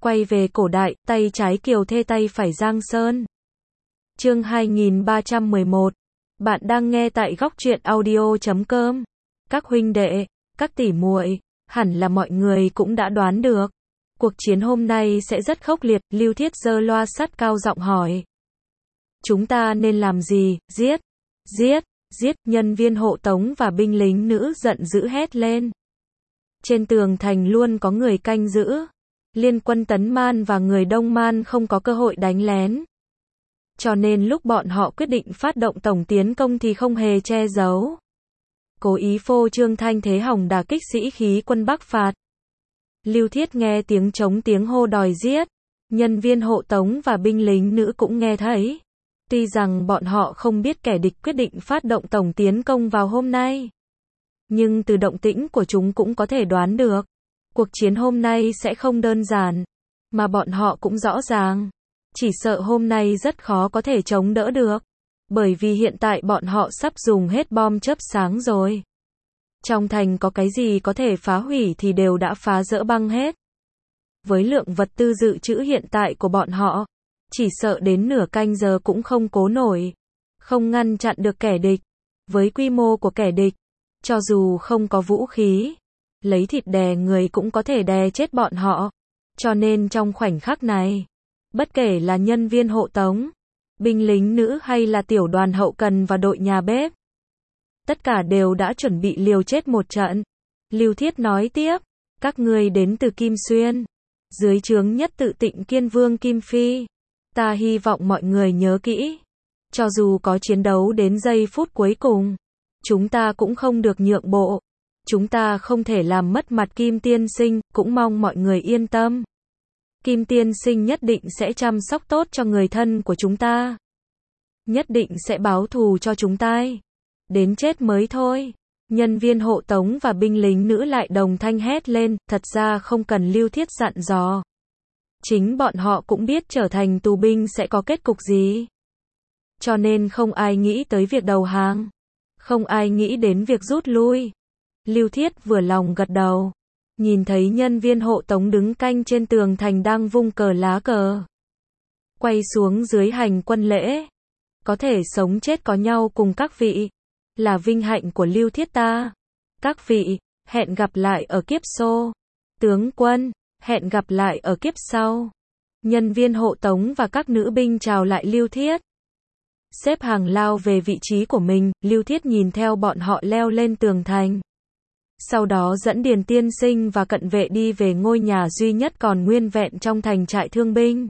Quay về cổ đại, tay trái Kiều Thê tay phải Giang Sơn. Chương 2311. Bạn đang nghe tại góc truyện audio.com. Các huynh đệ, các tỷ muội, hẳn là mọi người cũng đã đoán được. Cuộc chiến hôm nay sẽ rất khốc liệt, Lưu Thiết giơ loa sắt cao giọng hỏi. Chúng ta nên làm gì? Giết! Giết! Giết! Nhân viên hộ tống và binh lính nữ giận dữ hét lên. Trên tường thành luôn có người canh giữ. Liên quân Tấn Man và người Đông Man không có cơ hội đánh lén. Cho nên lúc bọn họ quyết định phát động tổng tiến công thì không hề che giấu. Cố ý phô trương thanh thế hòng đả kích sĩ khí quân Bắc phạt. Lưu Thiết nghe tiếng trống tiếng hô đòi giết. Nhân viên hộ tống và binh lính nữ cũng nghe thấy. Tuy rằng bọn họ không biết kẻ địch quyết định phát động tổng tiến công vào hôm nay. Nhưng từ động tĩnh của chúng cũng có thể đoán được. Cuộc chiến hôm nay sẽ không đơn giản. Mà bọn họ cũng rõ ràng. Chỉ sợ hôm nay rất khó có thể chống đỡ được. Bởi vì hiện tại bọn họ sắp dùng hết bom chớp sáng rồi. Trong thành có cái gì có thể phá hủy thì đều đã phá dỡ băng hết. Với lượng vật tư dự trữ hiện tại của bọn họ, chỉ sợ đến nửa canh giờ cũng không cố nổi. Không ngăn chặn được kẻ địch. Với quy mô của kẻ địch, cho dù không có vũ khí, lấy thịt đè người cũng có thể đè chết bọn họ. Cho nên trong khoảnh khắc này, bất kể là nhân viên hộ tống, binh lính nữ hay là tiểu đoàn hậu cần và đội nhà bếp, tất cả đều đã chuẩn bị liều chết một trận. Lưu Thiết nói tiếp, các ngươi đến từ Kim Xuyên, dưới trướng nhất tự Tịnh Kiên Vương Kim Phi. Ta hy vọng mọi người nhớ kỹ, cho dù có chiến đấu đến giây phút cuối cùng, chúng ta cũng không được nhượng bộ. Chúng ta không thể làm mất mặt Kim Tiên Sinh, cũng mong mọi người yên tâm. Kim Tiên Sinh nhất định sẽ chăm sóc tốt cho người thân của chúng ta. Nhất định sẽ báo thù cho chúng ta. Đến chết mới thôi. Nhân viên hộ tống và binh lính nữ lại đồng thanh hét lên, thật ra không cần Lưu Thiết dặn dò. Chính bọn họ cũng biết trở thành tù binh sẽ có kết cục gì. Cho nên không ai nghĩ tới việc đầu hàng. Không ai nghĩ đến việc rút lui. Lưu Thiết vừa lòng gật đầu. Nhìn thấy nhân viên hộ tống đứng canh trên tường thành đang vung cờ lá cờ. Quay xuống dưới hành quân lễ. Có thể sống chết có nhau cùng các vị. Là vinh hạnh của Lưu Thiết ta. Các vị, hẹn gặp lại ở kiếp sau. Tướng quân, hẹn gặp lại ở kiếp sau. Nhân viên hộ tống và các nữ binh chào lại Lưu Thiết. Xếp hàng lao về vị trí của mình, Lưu Thiết nhìn theo bọn họ leo lên tường thành. Sau đó dẫn Điền Tiên Sinh và cận vệ đi về ngôi nhà duy nhất còn nguyên vẹn trong thành trại thương binh.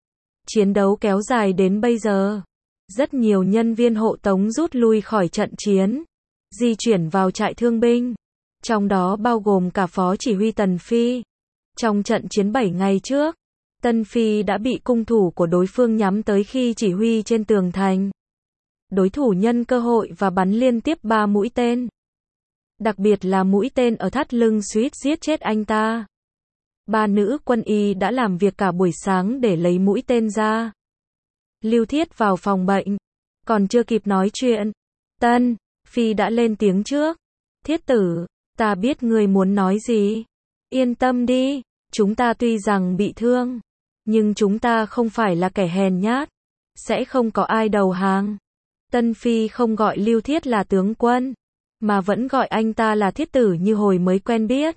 Chiến đấu kéo dài đến bây giờ. Rất nhiều nhân viên hộ tống rút lui khỏi trận chiến, di chuyển vào trại thương binh. Trong đó bao gồm cả phó chỉ huy Tần Phi. Trong trận chiến 7 ngày trước, Tân Phi đã bị cung thủ của đối phương nhắm tới khi chỉ huy trên tường thành. Đối thủ nhân cơ hội và bắn liên tiếp 3 mũi tên. Đặc biệt là mũi tên ở thắt lưng suýt giết chết anh ta. 3 nữ quân y đã làm việc cả buổi sáng để lấy mũi tên ra. Lưu Thiết vào phòng bệnh. Còn chưa kịp nói chuyện, Tân Phi đã lên tiếng trước. Thiết tử, ta biết ngươi muốn nói gì. Yên tâm đi, chúng ta tuy rằng bị thương, nhưng chúng ta không phải là kẻ hèn nhát. Sẽ không có ai đầu hàng. Tân Phi không gọi Lưu Thiết là tướng quân, mà vẫn gọi anh ta là thiết tử như hồi mới quen biết.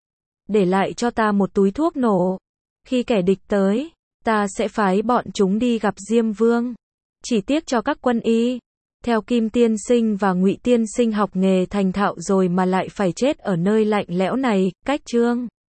Để lại cho ta một túi thuốc nổ. Khi kẻ địch tới, ta sẽ phái bọn chúng đi gặp Diêm Vương. Chỉ tiếc cho các quân y, theo Kim Tiên Sinh và Ngụy Tiên Sinh học nghề thành thạo rồi mà lại phải chết ở nơi lạnh lẽo này. Cách chương